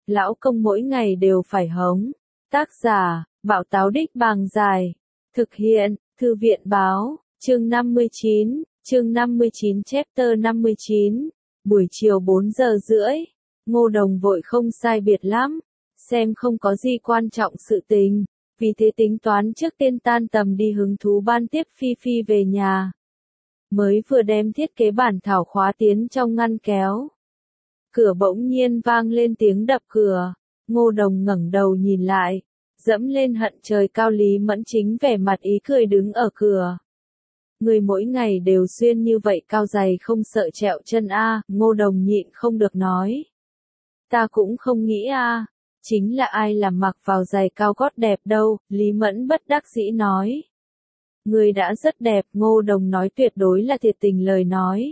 lão công mỗi ngày đều phải hống. Tác giả, Bảo Táo Đích Bàng Dài. Thực hiện, Thư viện Báo, chương 59 chapter 59. Buổi chiều 4 giờ rưỡi, Ngô Đồng vội không sai biệt lắm, xem không có gì quan trọng sự tình, vì thế tính toán trước tiên tan tầm đi hứng thú ban tiếp Phi Phi về nhà. Mới vừa đem thiết kế bản thảo khóa tiến trong ngăn kéo. Cửa bỗng nhiên vang lên tiếng đập cửa, Ngô Đồng ngẩng đầu nhìn lại, dẫm lên hận trời cao Lý Mẫn chính vẻ mặt ý cười đứng ở cửa. Người mỗi ngày đều xuyên như vậy cao giày không sợ trẹo chân a, Ngô Đồng nhịn không được nói. Ta cũng không nghĩ a, chính là ai làm mặc vào giày cao gót đẹp đâu, Lý Mẫn bất đắc dĩ nói. Người đã rất đẹp, Ngô Đồng nói tuyệt đối là thiệt tình lời nói.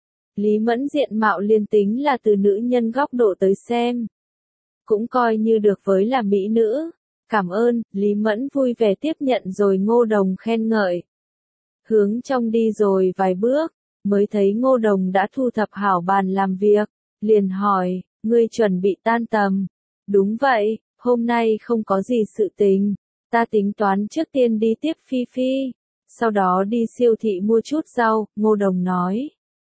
Lý Mẫn diện mạo liên tính là từ nữ nhân góc độ tới xem. Cũng coi như được với là mỹ nữ. Cảm ơn, Lý Mẫn vui vẻ tiếp nhận rồi Ngô Đồng khen ngợi. Hướng trong đi rồi vài bước, mới thấy Ngô Đồng đã thu thập hảo bàn làm việc, liền hỏi, ngươi chuẩn bị tan tầm. Đúng vậy, hôm nay không có gì sự tình, ta tính toán trước tiên đi tiếp Phi Phi, sau đó đi siêu thị mua chút rau, Ngô Đồng nói.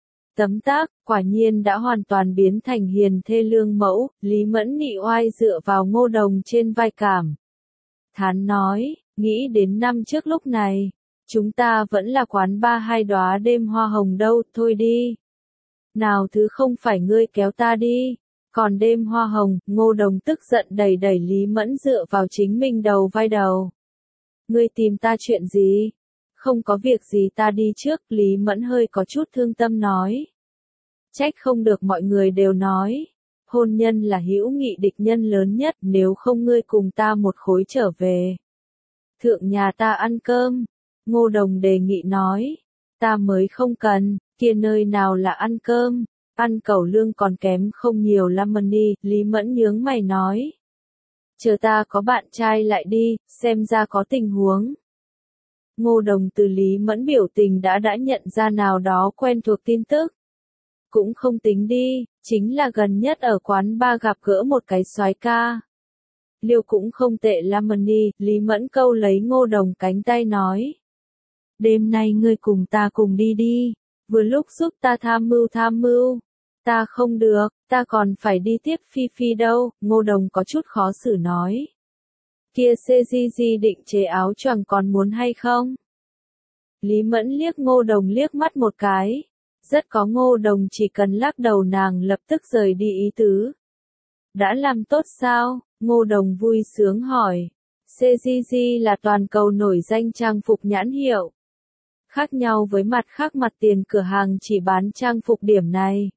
Tấm tắc, quả nhiên đã hoàn toàn biến thành hiền thê lương mẫu, Lý Mẫn nị oai dựa vào Ngô Đồng trên vai cảm. Thán nói, nghĩ đến năm trước lúc này, chúng ta vẫn là quán ba hai đóa đêm hoa hồng đâu, thôi đi. Nào thứ không phải ngươi kéo ta đi, còn đêm hoa hồng, Ngô Đồng tức giận đẩy đẩy Lý Mẫn dựa vào chính mình đầu vai đầu. Ngươi tìm ta chuyện gì? Không có việc gì ta đi trước, Lý Mẫn hơi có chút thương tâm nói. Trách không được mọi người đều nói, hôn nhân là hữu nghị địch nhân lớn nhất, nếu không ngươi cùng ta một khối trở về. Thượng nhà ta ăn cơm, Ngô Đồng đề nghị nói, ta mới không cần, kia nơi nào là ăn cơm, ăn cẩu lương còn kém không nhiều lắm money, Lý Mẫn nhướng mày nói. Chờ ta có bạn trai lại đi, xem ra có tình huống. Ngô Đồng từ Lý Mẫn biểu tình đã nhận ra nào đó quen thuộc tin tức. Cũng không tính đi, chính là gần nhất ở quán ba gặp gỡ một cái soái ca. Liêu cũng không tệ lắm money, Lý Mẫn câu lấy Ngô Đồng cánh tay nói. Đêm nay ngươi cùng ta cùng đi đi, vừa lúc giúp ta tham mưu. Ta không được, ta còn phải đi tiếp Phi Phi đâu, Ngô Đồng có chút khó xử nói. Kia CGG định chế áo choàng còn muốn hay không? Lý Mẫn liếc Ngô Đồng liếc mắt một cái. Rất có Ngô Đồng chỉ cần lắc đầu nàng lập tức rời đi ý tứ. Đã làm tốt sao? Ngô Đồng vui sướng hỏi. CGG là toàn cầu nổi danh trang phục nhãn hiệu. Khác nhau với mặt khác mặt tiền cửa hàng chỉ bán trang phục điểm này.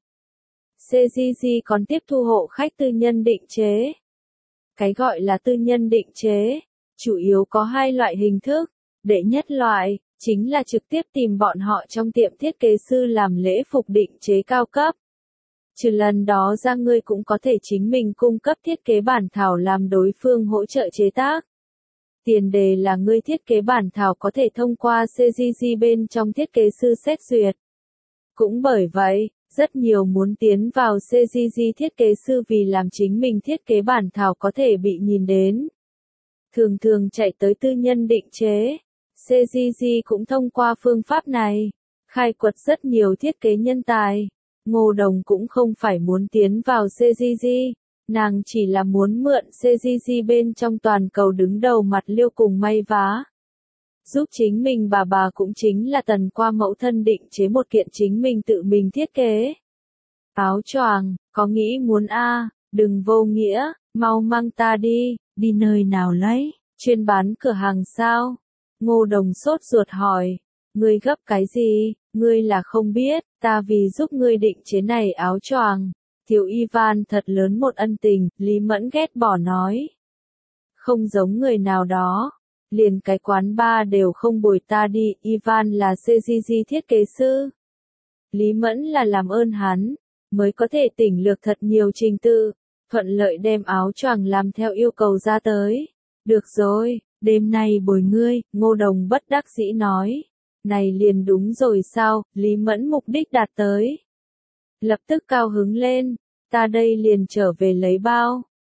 CGG còn tiếp thu hộ khách tư nhân định chế. Cái gọi là tư nhân định chế, chủ yếu có hai loại hình thức. Đệ nhất loại, chính là trực tiếp tìm bọn họ trong tiệm thiết kế sư làm lễ phục định chế cao cấp. Trừ lần đó ra ngươi cũng có thể chính mình cung cấp thiết kế bản thảo làm đối phương hỗ trợ chế tác. Tiền đề là ngươi thiết kế bản thảo có thể thông qua CGG bên trong thiết kế sư xét duyệt. Cũng bởi vậy, rất nhiều muốn tiến vào CGG thiết kế sư vì làm chính mình thiết kế bản thảo có thể bị nhìn đến. Thường chạy tới tư nhân định chế. CGG cũng thông qua phương pháp này, khai quật rất nhiều thiết kế nhân tài. Ngô Đồng cũng không phải muốn tiến vào CGG, nàng chỉ là muốn mượn CGG bên trong toàn cầu đứng đầu mặt Liêu cùng may vá. Giúp chính mình bà cũng chính là Tần qua mẫu thân định chế một kiện chính mình tự mình thiết kế. Áo choàng, có nghĩ muốn đừng vô nghĩa, mau mang ta đi nơi nào lấy, chuyên bán cửa hàng sao? Ngô Đồng sốt ruột hỏi, ngươi gấp cái gì, ngươi là không biết, ta vì giúp ngươi định chế này áo choàng. Thiếu Ivan thật lớn một ân tình, Lý Mẫn ghét bỏ nói. Không giống người nào đó, liền cái quán bar đều không bồi ta đi, Ivan là CGG thiết kế sư. Lý Mẫn là làm ơn hắn, mới có thể tỉnh lược thật nhiều trình tự, thuận lợi đem áo choàng làm theo yêu cầu ra tới. Được rồi. Đêm nay bồi ngươi, Ngô Đồng bất đắc dĩ nói. Này liền đúng rồi sao, Lý Mẫn mục đích đạt tới. Lập tức cao hứng lên, ta đây liền trở về lấy bao.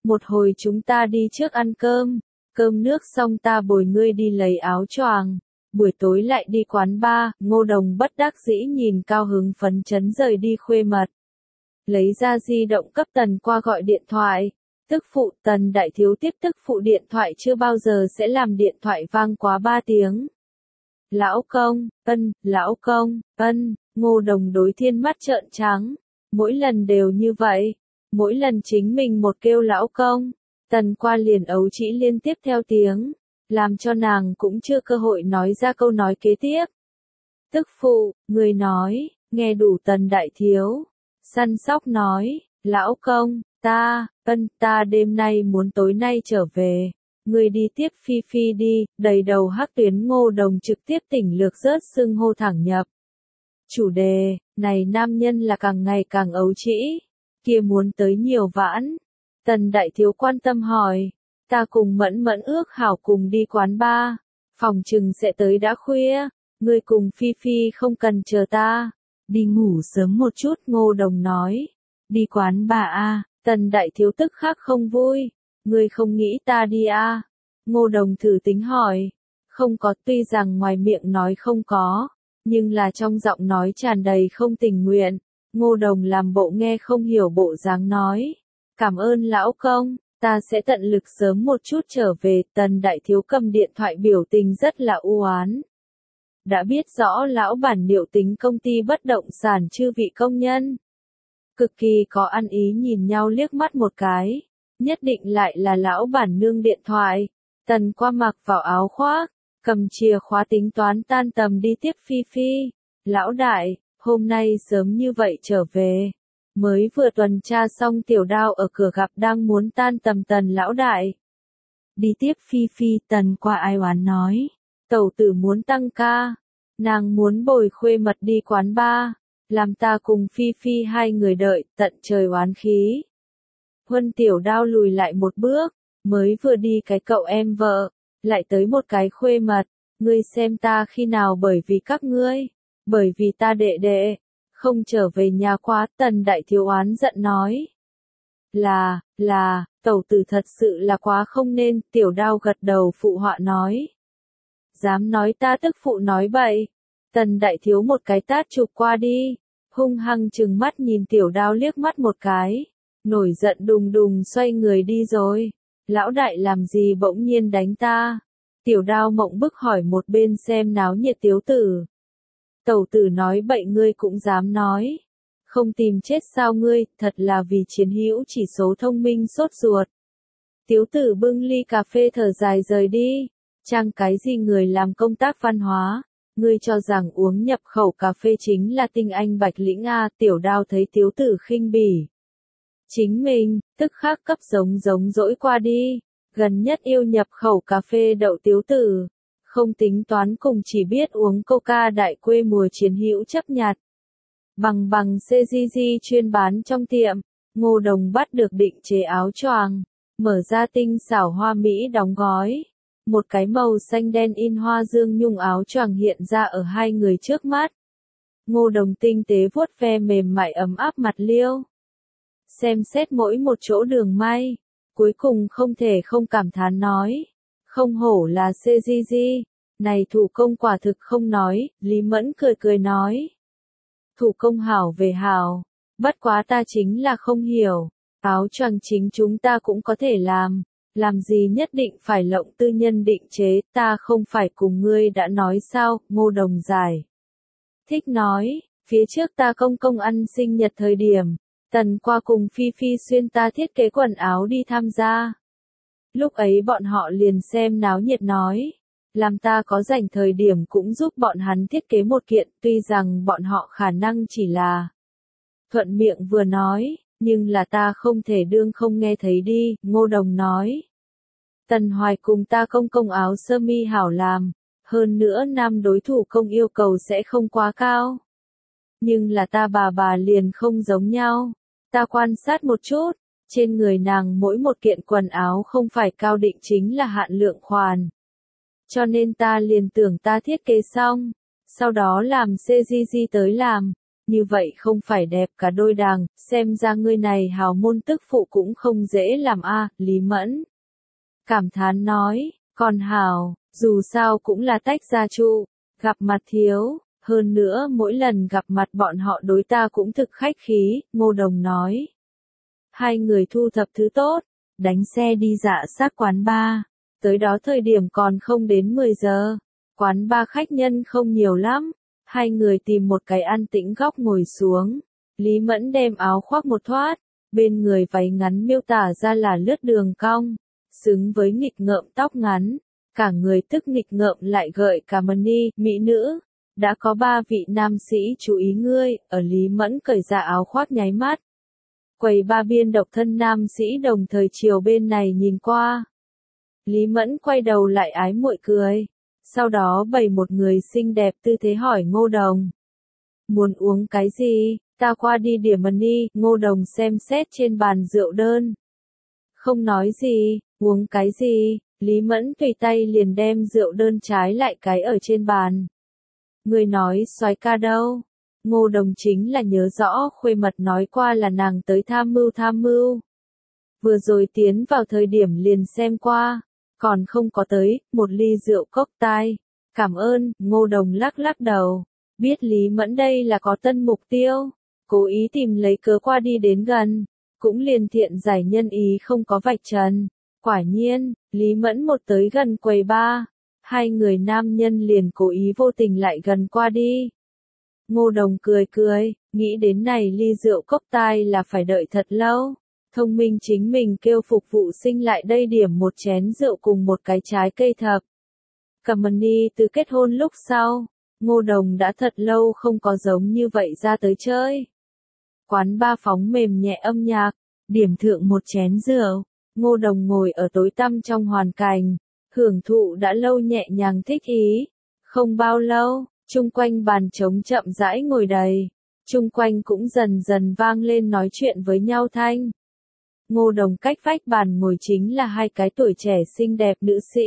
một hồi chúng ta đi trước ăn cơm, cơm nước xong ta bồi ngươi đi lấy áo choàng, buổi tối lại đi quán bar. Ngô Đồng bất đắc dĩ nhìn cao hứng phấn chấn rời đi khuê mật. Lấy ra di động cấp Tần qua gọi điện thoại. Tức phụ Tần đại thiếu tiếp tức phụ điện thoại chưa bao giờ sẽ làm điện thoại vang quá 3 tiếng. Lão công, lão công, Ngô Đồng đối Thiên mắt trợn trắng. Mỗi lần đều như vậy. Mỗi lần chính mình một kêu lão công, Tần qua liền ấu trĩ liên tiếp theo tiếng, làm cho nàng cũng chưa cơ hội nói ra câu nói kế tiếp. Tức phụ, người nói, nghe đủ Tần đại thiếu. Săn sóc nói, lão công, ta đêm nay muốn tối nay trở về. Người đi tiếp Phi Phi đi, đầy đầu hắc tuyến. Ngô Đồng trực tiếp tỉnh lược rớt xưng hô thẳng nhập. Chủ đề, này nam nhân là càng ngày càng ấu trĩ, kia muốn tới nhiều vãn. Tần đại thiếu quan tâm hỏi, ta cùng Mẫn Mẫn ước hảo cùng đi quán bar, phòng chừng sẽ tới đã khuya, ngươi cùng Phi Phi không cần chờ ta, đi ngủ sớm một chút. Ngô Đồng nói, đi quán bar a. Tần đại thiếu tức khắc không vui, ngươi không nghĩ ta đi a? Ngô Đồng thử tính hỏi, không có, tuy rằng ngoài miệng nói không có, nhưng là trong giọng nói tràn đầy không tình nguyện. Ngô Đồng làm bộ nghe không hiểu bộ dáng nói, cảm ơn lão công, ta sẽ tận lực sớm một chút trở về. Tần đại thiếu cầm điện thoại biểu tình rất là u oán. Đã biết rõ lão bản liệu tính công ty bất động sản chư vị công nhân. Cực kỳ có ăn ý nhìn nhau liếc mắt một cái, nhất định lại là lão bản nương điện thoại. Tần qua mặc vào áo khoác, cầm chìa khóa tính toán tan tầm đi tiếp Phi Phi. Lão đại, hôm nay sớm như vậy trở về. Mới vừa tuần tra xong Tiểu Đao ở cửa gặp đang muốn tan tầm Tần lão đại. Đi tiếp Phi Phi. Tần qua ai oán nói, tẩu tử muốn tăng ca, nàng muốn bồi khuê mật đi quán bar, làm ta cùng Phi Phi hai người đợi, tận trời oán khí. Huân Tiểu Đao lùi lại một bước, mới vừa đi cái cậu em vợ, lại tới một cái khuê mật, ngươi xem ta khi nào bởi vì các ngươi, bởi vì ta đệ đệ, không trở về nhà quá. Tần đại thiếu oán giận nói. Là, tẩu tử thật sự là quá không nên. Tiểu Đao gật đầu phụ họa nói. Dám nói ta tức phụ nói bậy. Tần đại thiếu một cái tát chụp qua đi, hung hăng trừng mắt nhìn Tiểu Đao liếc mắt một cái, nổi giận đùng đùng xoay người đi rồi. Lão đại làm gì bỗng nhiên đánh ta? Tiểu Đao mộng bức hỏi một bên xem náo nhiệt Tiếu tử. Tẩu tử nói bậy ngươi cũng dám nói. Không tìm chết sao ngươi, thật là vì chiến hữu chỉ số thông minh sốt ruột. Tiếu tử bưng ly cà phê thở dài rời đi. Trang cái gì người làm công tác văn hóa? Ngươi cho rằng uống nhập khẩu cà phê chính là tinh anh bạch lĩnh a? Tiểu Đao thấy Tiếu tử khinh bỉ chính mình, tức khắc cấp giống dỗi qua đi. Gần nhất yêu nhập khẩu cà phê đậu Tiếu tử, không tính toán cùng chỉ biết uống coca đại quê mùa chiến hữu chấp nhặt. Bằng CGG chuyên bán trong tiệm, Ngô Đồng bắt được định chế áo choàng, mở ra tinh xảo hoa mỹ đóng gói. Một cái màu xanh đen in hoa dương nhung áo choàng hiện ra ở hai người trước mắt. Ngô Đồng tinh tế vuốt ve mềm mại ấm áp mặt liêu. Xem xét mỗi một chỗ đường may, cuối cùng không thể không cảm thán nói. Không hổ là CGG, này thủ công quả thực không nói. Lý Mẫn cười nói. Thủ công hảo về hảo, bất quá ta chính là không hiểu, áo choàng chính chúng ta cũng có thể làm gì nhất định phải lộng tư nhân định chế, ta không phải cùng ngươi đã nói sao? Ngô Đồng giải thích nói, phía trước ta công ăn sinh nhật thời điểm, Tần qua cùng Phi Phi xuyên ta thiết kế quần áo đi tham gia. Lúc ấy bọn họ liền xem náo nhiệt nói, làm ta có rảnh thời điểm cũng giúp bọn hắn thiết kế một kiện, tuy rằng bọn họ khả năng chỉ là thuận miệng vừa nói, nhưng là ta không thể đương không nghe thấy đi. Ngô Đồng nói. Tần Hoài cùng ta công áo sơ mi hảo làm, hơn nữa nam đối thủ công yêu cầu sẽ không quá cao. Nhưng là ta bà liền không giống nhau. Ta quan sát một chút, trên người nàng mỗi một kiện quần áo không phải cao định chính là hạn lượng khoản. Cho nên ta liền tưởng ta thiết kế xong, sau đó làm CGG tới làm, như vậy không phải đẹp cả đôi đàng, xem ra ngươi này hào môn tức phụ cũng không dễ làm a. Lý Mẫn cảm thán nói, còn hào, dù sao cũng là tách gia trụ, gặp mặt thiếu, hơn nữa mỗi lần gặp mặt bọn họ đối ta cũng thực khách khí, Ngô Đồng nói. Hai người thu thập thứ tốt, đánh xe đi dạo sát quán bar, tới đó thời điểm còn không đến 10 giờ, quán bar khách nhân không nhiều lắm, hai người tìm một cái an tĩnh góc ngồi xuống, Lý Mẫn đem áo khoác một thoát, bên người váy ngắn miêu tả ra là lướt đường cong, xứng với nghịch ngợm tóc ngắn, cả người tức nghịch ngợm lại gợi cả mani, mỹ nữ. Đã có 3 vị nam sĩ chú ý ngươi, ở Lý Mẫn cởi ra áo khoác nháy mắt. Quầy ba biên độc thân nam sĩ đồng thời chiều bên này nhìn qua. Lý Mẫn quay đầu lại ái muội cười. Sau đó bày một người xinh đẹp tư thế hỏi Ngô Đồng. Muốn uống cái gì, ta qua đi điểm mani, Ngô Đồng xem xét trên bàn rượu đơn. Không nói gì, uống cái gì, Lý Mẫn tùy tay liền đem rượu đơn trái lại cái ở trên bàn. Người nói soái ca đâu? Ngô Đồng chính là nhớ rõ Khuê Mật nói qua là nàng tới tham mưu. Vừa rồi tiến vào thời điểm liền xem qua, còn không có tới, một ly rượu cốc tai. Cảm ơn, Ngô Đồng lắc lắc đầu. Biết Lý Mẫn đây là có tân mục tiêu, cố ý tìm lấy cớ qua đi đến gần, cũng liền thiện giải nhân ý không có vạch trần. Quả nhiên, Lý Mẫn một tới gần quầy bar. Hai người nam nhân liền cố ý vô tình lại gần qua đi. Ngô Đồng cười, nghĩ đến này ly rượu cốc tai là phải đợi thật lâu. Thông minh chính mình kêu phục vụ sinh lại đây điểm một chén rượu cùng một cái trái cây thập. Cầm mani từ kết hôn lúc sau, Ngô Đồng đã thật lâu không có giống như vậy ra tới chơi. Quán ba phóng mềm nhẹ âm nhạc, điểm thượng một chén rượu, Ngô Đồng ngồi ở tối tăm trong hoàn cảnh. Hưởng thụ đã lâu nhẹ nhàng thích ý. Không bao lâu, chung quanh bàn trống chậm rãi ngồi đầy. Chung quanh cũng dần dần vang lên nói chuyện với nhau thanh. Ngô Đồng cách vách bàn ngồi chính là hai cái tuổi trẻ xinh đẹp nữ sĩ.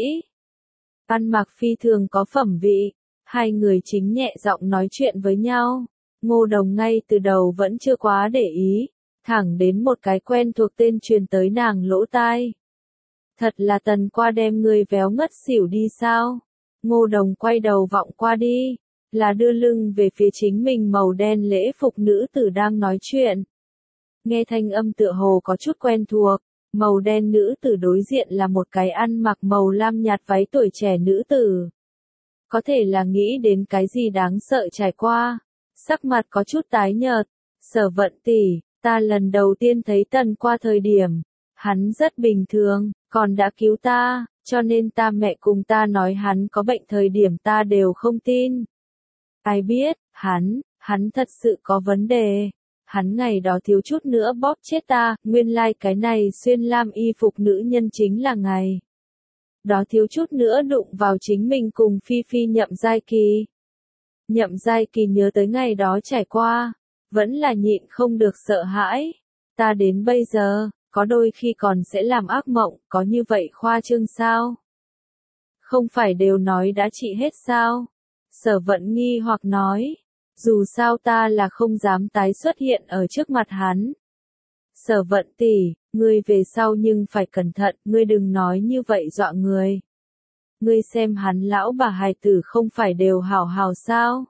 Ăn mặc phi thường có phẩm vị. Hai người chính nhẹ giọng nói chuyện với nhau. Ngô Đồng ngay từ đầu vẫn chưa quá để ý. Thẳng đến một cái quen thuộc tên truyền tới nàng lỗ tai. Thật là Tần Qua đem người véo ngất xỉu đi sao? Ngô Đồng quay đầu vọng qua đi, là đưa lưng về phía chính mình màu đen lễ phục nữ tử đang nói chuyện. Nghe thanh âm tựa hồ có chút quen thuộc, màu đen nữ tử đối diện là một cái ăn mặc màu lam nhạt váy tuổi trẻ nữ tử. Có thể là nghĩ đến cái gì đáng sợ trải qua, sắc mặt có chút tái nhợt. Sở Vận tỷ, ta lần đầu tiên thấy Tần Qua thời điểm, hắn rất bình thường. Còn đã cứu ta, cho nên ta mẹ cùng ta nói hắn có bệnh thời điểm ta đều không tin. Ai biết, hắn thật sự có vấn đề. Hắn ngày đó thiếu chút nữa bóp chết ta, nguyên lai cái này xuyên lam y phục nữ nhân chính là ngày. Đó thiếu chút nữa đụng vào chính mình cùng Phi Phi Nhậm Giai Kỳ. Nhậm Giai Kỳ nhớ tới ngày đó trải qua, vẫn là nhịn không được sợ hãi. Ta đến bây giờ, có đôi khi còn sẽ làm ác mộng, có như vậy khoa trương sao? Không phải đều nói đã trị hết sao? Sở Vận nghi hoặc nói, dù sao ta là không dám tái xuất hiện ở trước mặt hắn. Sở Vận tỷ, ngươi về sau nhưng phải cẩn thận, ngươi đừng nói như vậy dọa người. Ngươi xem hắn lão bà hài tử không phải đều hảo hảo sao?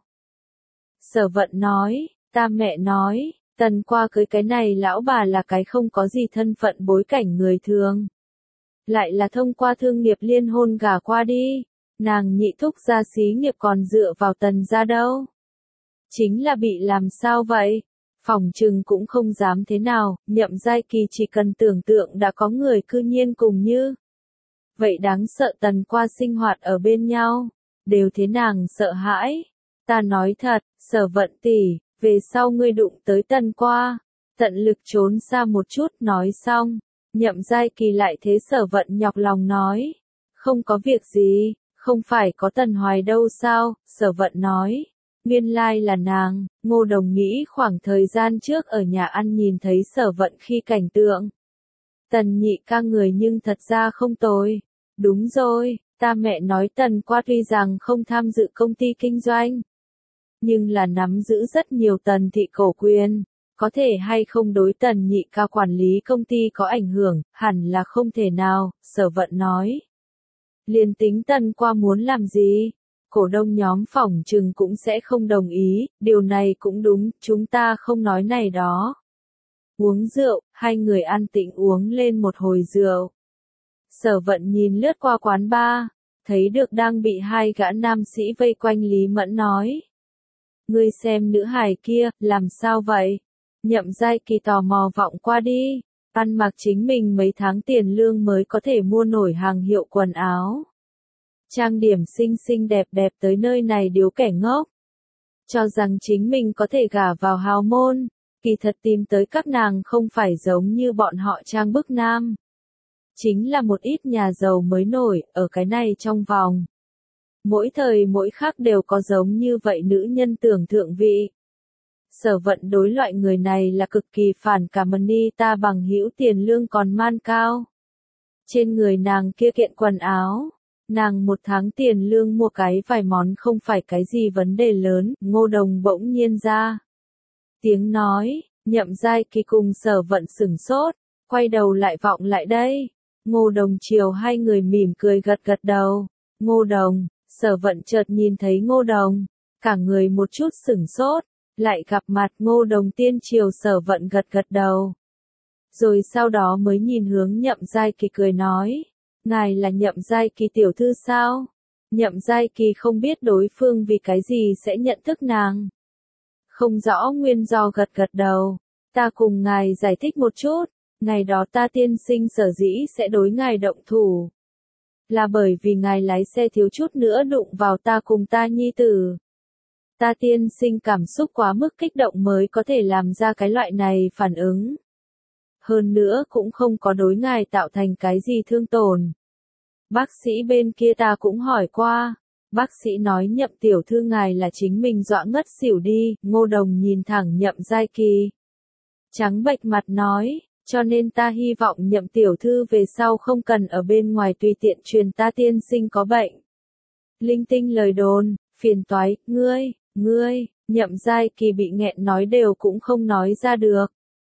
Sở Vận nói, ta mẹ nói. Tần Qua cưới cái này lão bà là cái không có gì thân phận bối cảnh người thường. Lại là thông qua thương nghiệp liên hôn gả qua đi, nàng nhị thúc gia xí nghiệp còn dựa vào Tần gia đâu. Chính là bị làm sao vậy? Phỏng chừng cũng không dám thế nào, Nhậm Giai Kỳ chỉ cần tưởng tượng đã có người cư nhiên cùng như. Vậy đáng sợ Tần Qua sinh hoạt ở bên nhau, đều thế nàng sợ hãi. Ta nói thật, Sở Vận tỷ. Về sau ngươi đụng tới Tần Qua, tận lực trốn xa một chút, nói xong, Nhậm Giai Kỳ lại thế Sở Vận nhọc lòng nói, không có việc gì, không phải có Tần Hoài đâu sao, Sở Vận nói, nguyên lai là nàng. Ngô Đồng nghĩ khoảng thời gian trước ở nhà ăn nhìn thấy Sở Vận khi cảnh tượng. Tần nhị ca người nhưng thật ra không tồi, đúng rồi, ta mẹ nói Tần Qua tuy rằng không tham dự công ty kinh doanh. nhưng là nắm giữ rất nhiều Tần thị cổ quyền, có thể hay không đối Tần nhị ca quản lý công ty có ảnh hưởng, hẳn là không thể nào, Sở Vận nói. Liền tính Tần qua muốn làm gì? Cổ đông nhóm phỏng chừng cũng sẽ không đồng ý, điều này cũng đúng, chúng ta không nói này đó. Uống rượu, hai người an tĩnh uống lên một hồi rượu. Sở Vận nhìn lướt qua quán bar, thấy được đang bị hai gã nam sĩ vây quanh Lý Mẫn nói. Ngươi xem nữ hài kia, làm sao vậy? Nhậm Giai Kỳ tò mò vọng qua đi, ăn mặc chính mình mấy tháng tiền lương mới có thể mua nổi hàng hiệu quần áo. Trang điểm xinh xinh đẹp đẹp tới nơi này điếu kẻ ngốc. Cho rằng chính mình có thể gả vào hào môn, kỳ thật tìm tới các nàng không phải giống như bọn họ trang bức nam. Chính là một ít nhà giàu mới nổi, ở cái này trong vòng. Mỗi thời mỗi khắc đều có giống như vậy nữ nhân tưởng thượng vị. Sở Vận đối loại người này là cực kỳ phản cảm, ta bằng hữu tiền lương còn man cao. Trên người nàng kia kiện quần áo, nàng một tháng tiền lương mua cái vài món không phải cái gì vấn đề lớn, Ngô Đồng bỗng nhiên ra. Tiếng nói, Nhậm Giai Kỳ cùng Sở Vận sửng sốt, quay đầu lại vọng lại đây. Ngô Đồng chiều hai người mỉm cười gật gật đầu. Ngô Đồng, Sở Vận chợt nhìn thấy Ngô Đồng, cả người một chút sửng sốt, lại gặp mặt Ngô Đồng tiên chiều Sở Vận gật gật đầu. Rồi sau đó mới nhìn hướng Nhậm Giai Kỳ cười nói, ngài là Nhậm Giai Kỳ tiểu thư sao? Nhậm Giai Kỳ không biết đối phương vì cái gì sẽ nhận thức nàng. Không rõ nguyên do gật gật đầu, ta cùng ngài giải thích một chút, ngày đó ta tiên sinh sở dĩ sẽ đối ngài động thủ. Là bởi vì ngài lái xe thiếu chút nữa đụng vào ta cùng ta nhi tử. Ta tiên sinh cảm xúc quá mức kích động mới có thể làm ra cái loại này phản ứng. Hơn nữa cũng không có đối ngài tạo thành cái gì thương tổn. Bác sĩ bên kia ta cũng hỏi qua. Bác sĩ nói Nhậm tiểu thư ngài là chính mình dọa ngất xỉu đi. Ngô Đồng nhìn thẳng Nhậm Giai Kỳ. Trắng bệch mặt nói, cho nên ta hy vọng Nhậm tiểu thư về sau không cần ở bên ngoài tùy tiện truyền ta tiên sinh có bệnh. Linh tinh lời đồn, phiền toái, ngươi, Nhậm Giai Kỳ bị nghẹn nói đều cũng không nói ra được.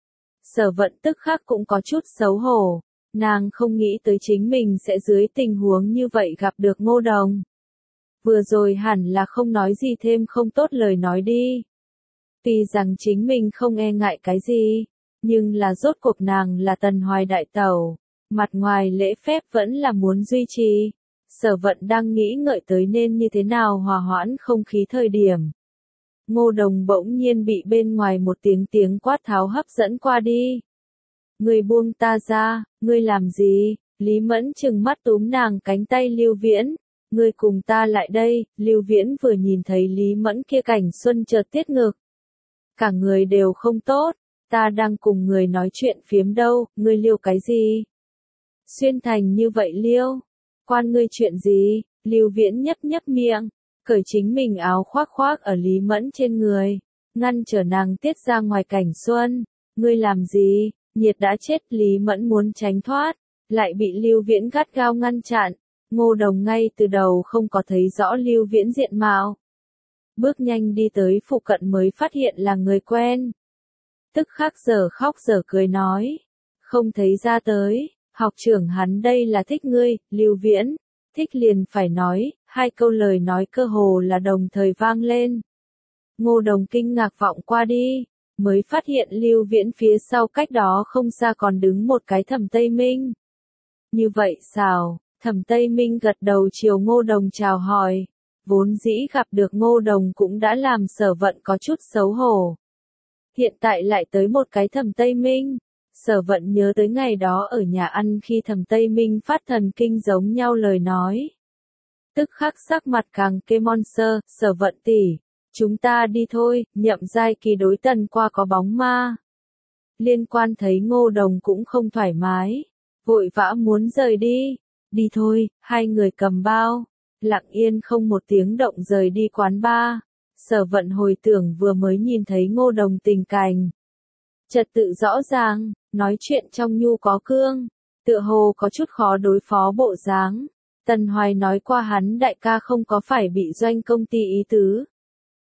Sở Vận tức khắc cũng có chút xấu hổ, nàng không nghĩ tới chính mình sẽ dưới tình huống như vậy gặp được Ngô Đồng. Vừa rồi hẳn là không nói gì thêm không tốt lời nói đi. Tuy rằng chính mình không e ngại cái gì, nhưng là rốt cuộc nàng là Tần Hoài đại tẩu, mặt ngoài lễ phép vẫn là muốn duy trì. Sở Vận đang nghĩ ngợi tới nên như thế nào hòa hoãn không khí thời điểm. Ngô Đồng bỗng nhiên bị bên ngoài một tiếng quát tháo hấp dẫn qua đi. Ngươi buông ta ra, ngươi làm gì? Lý Mẫn trừng mắt túm nàng cánh tay Lưu Viễn. Ngươi cùng ta lại đây. Lưu Viễn vừa nhìn thấy Lý Mẫn kia cảnh xuân chợt tiết ngực. Cả người đều không tốt, ta đang cùng người nói chuyện phiếm đâu, ngươi liêu cái gì? Xuyên thành như vậy liêu, quan ngươi chuyện gì? Lưu Viễn nhấp nhấp miệng, cởi chính mình áo khoác khoác ở Lý Mẫn trên người, ngăn trở nàng tiết ra ngoài cảnh xuân. Ngươi làm gì? Nhiệt đã chết. Lý Mẫn muốn tránh thoát, lại bị Lưu Viễn gắt gao ngăn chặn. Ngô Đồng ngay từ đầu không có thấy rõ Lưu Viễn diện mạo. Bước nhanh đi tới phụ cận mới phát hiện là người quen. Tức khắc giờ khóc giờ cười nói. Không thấy ra tới, học trưởng hắn đây là thích ngươi, Lưu Viễn. Thích liền phải nói, hai câu lời nói cơ hồ là đồng thời vang lên. Ngô Đồng kinh ngạc vọng qua đi, mới phát hiện Lưu Viễn phía sau cách đó không xa còn đứng một cái Thẩm Tây Minh. Như vậy sao? Thẩm Tây Minh gật đầu chiều Ngô Đồng chào hỏi. Vốn dĩ gặp được Ngô Đồng cũng đã làm Sở Vận có chút xấu hổ. Hiện tại lại tới một cái Thẩm Tây Minh. Sở Vận nhớ tới ngày đó ở nhà ăn khi Thẩm Tây Minh phát thần kinh giống nhau lời nói. Tức khắc sắc mặt càng kê monster. Sở Vận tỷ, chúng ta đi thôi. Nhậm Giai Kỳ đối Tần qua có bóng ma. Liên quan thấy Ngô Đồng cũng không thoải mái, vội vã muốn rời đi. Đi thôi. Hai người cầm bao, lặng yên không một tiếng động rời đi quán bar. Sở Vận hồi tưởng vừa mới nhìn thấy Ngô Đồng tình cảnh. Trật tự rõ ràng, nói chuyện trong nhu có cương, tựa hồ có chút khó đối phó bộ dáng. Tần Hoài nói qua hắn đại ca không có phải bị doanh công ty ý tứ.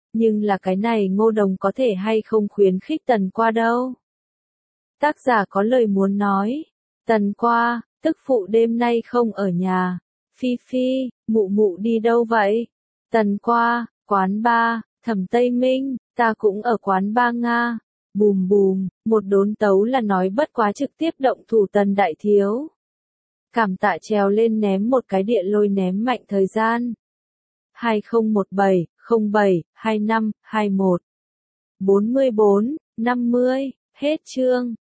Nhưng là cái này Ngô Đồng có thể hay không khuyến khích Tần Qua đâu. Tác giả có lời muốn nói. Tần Qua, tức phụ đêm nay không ở nhà. Phi Phi, mụ mụ đi đâu vậy? Tần Qua, quán ba, Thẩm Tây Minh, ta cũng ở quán ba Nga. Bùm bùm, một đốn tấu là nói bất quá trực tiếp động thủ Tần Đại Thiếu. Cảm tạ trèo lên ném một cái địa lôi ném mạnh thời gian. 2017, 07, 25, 21. 44, 50, hết chương.